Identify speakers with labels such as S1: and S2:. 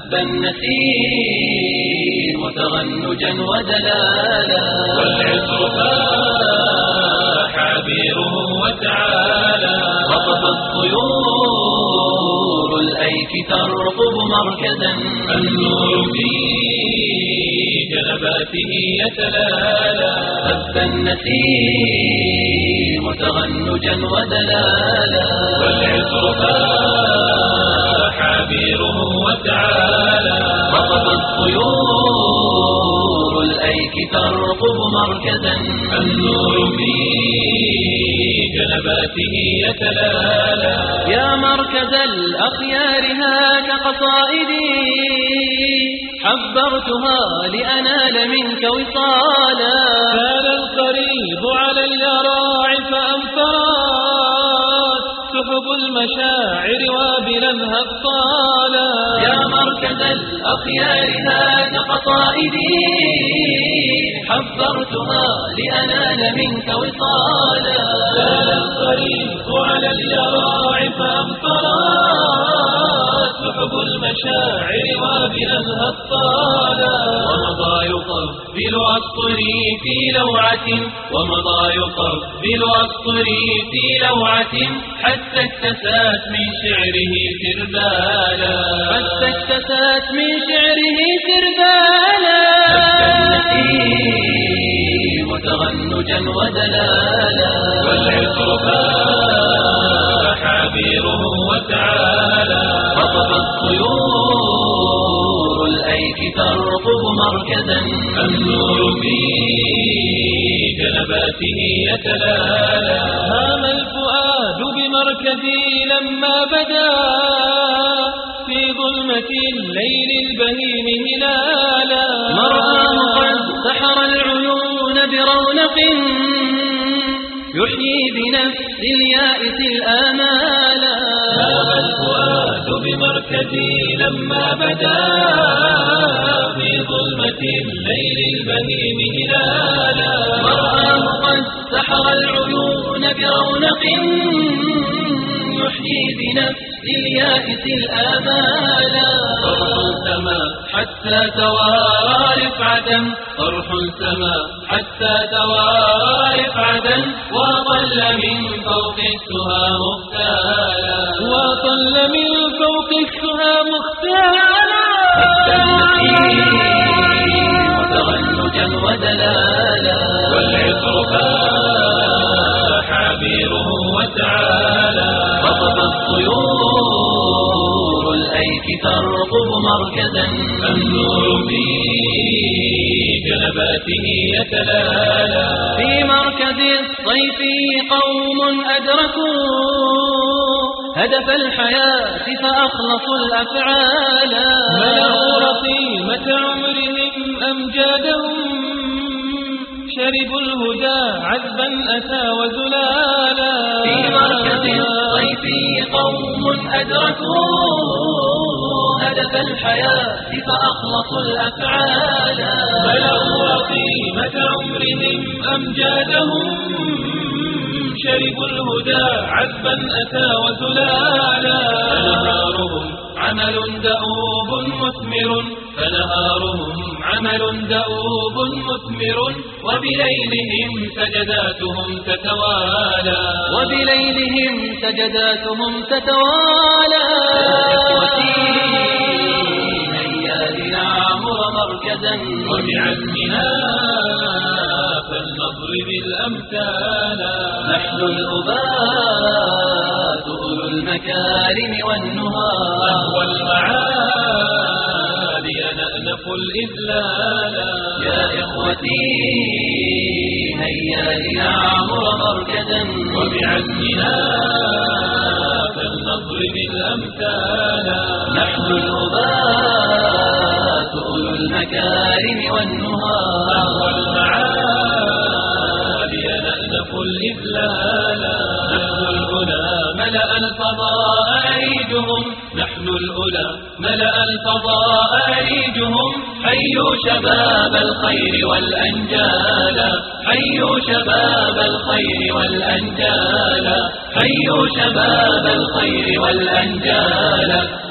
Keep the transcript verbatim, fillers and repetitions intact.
S1: هب النسيم تغنجا ودلالا
S2: والعطر فاح عبيره وتعالى
S1: رقب الطيور الأيك ترقب مركزا
S2: النور في جنباته يتلالى
S1: هب النسيم تغنجا ودلالا
S2: والعطر فاح عبيره وتعالى
S1: رقب الطيور الأيك ترقب مركزا
S2: النور في جنباته يتلالى
S1: يا مركز الأخيار هاك قصائدي حبرتها لأنال منك وصالا
S2: كان القريب على اليراع فأمطرت سحب المشاعر وابلا هطالا
S1: يا مركز الأخيار هاك قصائدي حبرتها لأنال منك وصالا
S2: كان القريب على اليراع فأمطرت سحب المشاعر وابلا هطالا
S1: ومضى يقبل أسطري في لوعة ومضى يقبل أسطري في لوعة حتى اكتسات من شعره سربالا حتى اكتسات من شعره سربالا وتغنجا ودلالا
S2: والعطر فاح عبيره وتعالى
S1: رقب الطيور الأيك ترقب مركزا
S2: النور في جنباته يتلالى
S1: هام الفؤاد بمركزي لما بدا في ظلمة الليل البهيم هلالا مرآه قد سحر العيون برونق يحيي بنفس اليائس الآمالا
S2: هام الفؤاد بمركزي لما بدا في ظلمة الليل البهيم هلالا
S1: مرآه قد سحر العيون برونق يحيي بنفس اليائس الآمالا
S2: طرح سما
S1: حتى توارى رفعة طرح سما حتى توارى رفعة وطل من فوق السها مختالا
S2: وطل من فوق السها مختالا
S1: وتغنجا ودلالا
S2: والعطر فاح عبيره وتعالى
S1: رقب الطيور الأيك ترقب مركزا
S2: النور في جنباته يتلالى
S1: في مركز الصيف قوم أدركوا هدف الحياة فأخلصوا الأفعال
S2: ملأوا رقيمة عمرهم أمجادهم شربوا الهدى عذبا أتى وزلالا
S1: في مركز الصيف قوم أدركوا هدف الحياة فأخلصوا الأفعال
S2: ملأوا رقيمة عمرهم أمجادهم شربوا الهدى عذبا أتى وزلالا
S1: فنهارهم عمل دؤوب مثمر فنهارهم عمل دؤوب مثمر وبليلهم سجداتهم تتوالى وبليلهم سجداتهم تتوالى هيا لنعمر مركزا
S2: وبعزمنا فلنضرب الأمثال
S1: نحن الأبات أولو المكارم والنهى
S2: نحو المعالي نألف الإذلال
S1: يا إخوتي هيا لنعمر مركزا
S2: وبعزمنا فلنضرب الأمثال
S1: نحن الأبات أولو المكارم والنهى
S2: نحو المعالي نألف الإذلال نحن الأولى ملأ الفضاء أريجهم نحن الأولى ملأ الفضاء أريجهم حيوا شباب الخير والأنجال حيوا شباب الخير والأنجال حيوا شباب الخير والأنجال